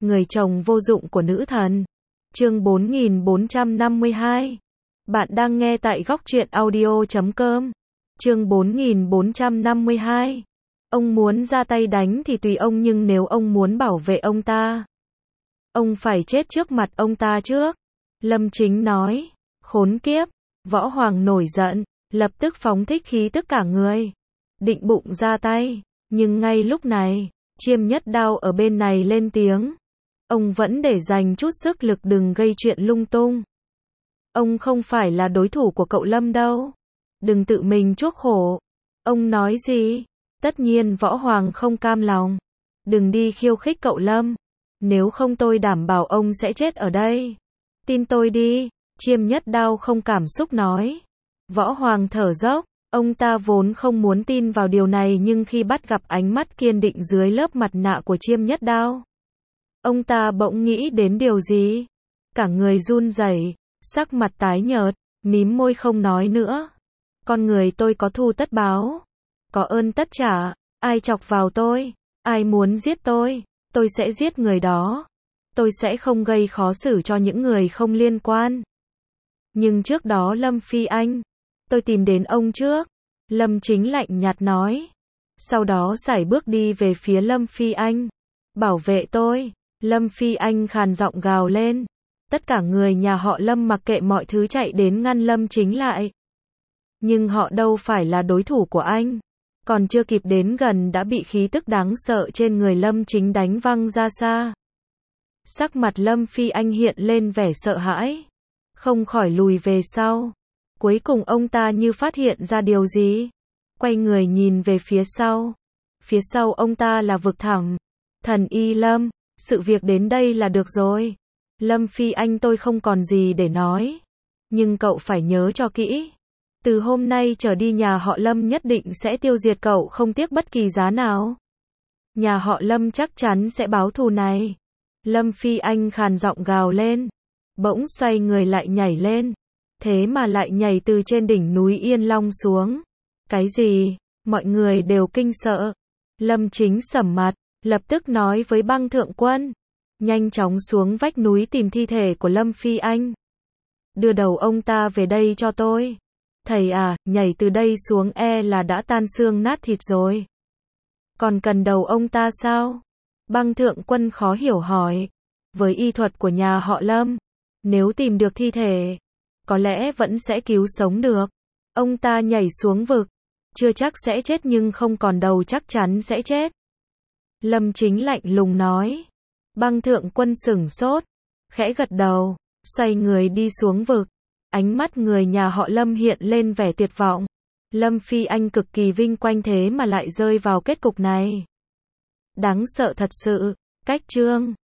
Người chồng vô dụng của nữ thần. Chương 4452. Bạn đang nghe tại góc truyện audio.com. Chương 4452. Ông muốn ra tay đánh thì tùy ông, nhưng nếu ông muốn bảo vệ ông ta, ông phải chết trước mặt ông ta trước. Lâm Chính nói. Khốn kiếp. Võ Hoàng nổi giận, lập tức phóng thích khí tức cả người, định bụng ra tay, nhưng ngay lúc này, Chiêm Nhất Đao ở bên này lên tiếng. Ông vẫn để dành chút sức lực, đừng gây chuyện lung tung. Ông không phải là đối thủ của cậu Lâm đâu. Đừng tự mình chuốc khổ. Ông nói gì? Tất nhiên Võ Hoàng không cam lòng. Đừng đi khiêu khích cậu Lâm. Nếu không tôi đảm bảo ông sẽ chết ở đây. Tin tôi đi. Chiêm Nhất Đao không cảm xúc nói. Võ Hoàng thở dốc. Ông ta vốn không muốn tin vào điều này, nhưng khi bắt gặp ánh mắt kiên định dưới lớp mặt nạ của Chiêm Nhất Đao, ông ta bỗng nghĩ đến điều gì. Cả người run rẩy, sắc mặt tái nhợt, mím môi không nói nữa. Con người tôi có thù tất báo, có ơn tất trả. Ai chọc vào tôi, ai muốn giết tôi sẽ giết người đó. Tôi sẽ không gây khó xử cho những người không liên quan. Nhưng trước đó Lâm Phi Anh, tôi tìm đến ông trước. Lâm Chính lạnh nhạt nói. Sau đó sải bước đi về phía Lâm Phi Anh. Bảo vệ tôi. Lâm Phi Anh khàn giọng gào lên. Tất cả người nhà họ Lâm mặc kệ mọi thứ chạy đến ngăn Lâm Chính lại. Nhưng họ đâu phải là đối thủ của anh. Còn chưa kịp đến gần đã bị khí tức đáng sợ trên người Lâm Chính đánh văng ra xa. Sắc mặt Lâm Phi Anh hiện lên vẻ sợ hãi, không khỏi lùi về sau. Cuối cùng ông ta như phát hiện ra điều gì, quay người nhìn về phía sau. Phía sau ông ta là vực thẳm. Thần Y Lâm, sự việc đến đây là được rồi. Lâm Phi Anh, tôi không còn gì để nói. Nhưng cậu phải nhớ cho kỹ. Từ hôm nay trở đi nhà họ Lâm nhất định sẽ tiêu diệt cậu không tiếc bất kỳ giá nào. Nhà họ Lâm chắc chắn sẽ báo thù này. Lâm Phi Anh khàn giọng gào lên. Bỗng xoay người lại nhảy lên. Thế mà lại nhảy từ trên đỉnh núi Yên Long xuống. Cái gì? Mọi người đều kinh sợ. Lâm Chính sầm mặt, lập tức nói với Băng Thượng Quân. Nhanh chóng xuống vách núi tìm thi thể của Lâm Phi Anh. Đưa đầu ông ta về đây cho tôi. Thầy à, nhảy từ đây xuống e là đã tan xương nát thịt rồi. Còn cần đầu ông ta sao? Băng Thượng Quân khó hiểu hỏi. Với y thuật của nhà họ Lâm, nếu tìm được thi thể, có lẽ vẫn sẽ cứu sống được. Ông ta nhảy xuống vực, chưa chắc sẽ chết nhưng không còn đầu chắc chắn sẽ chết. Lâm Chính lạnh lùng nói. Băng Thượng Quân sửng sốt, khẽ gật đầu, xoay người đi xuống vực. Ánh mắt người nhà họ Lâm hiện lên vẻ tuyệt vọng. Lâm Phi Anh cực kỳ vinh quang thế mà lại rơi vào kết cục này. Đáng sợ thật sự. Cách chương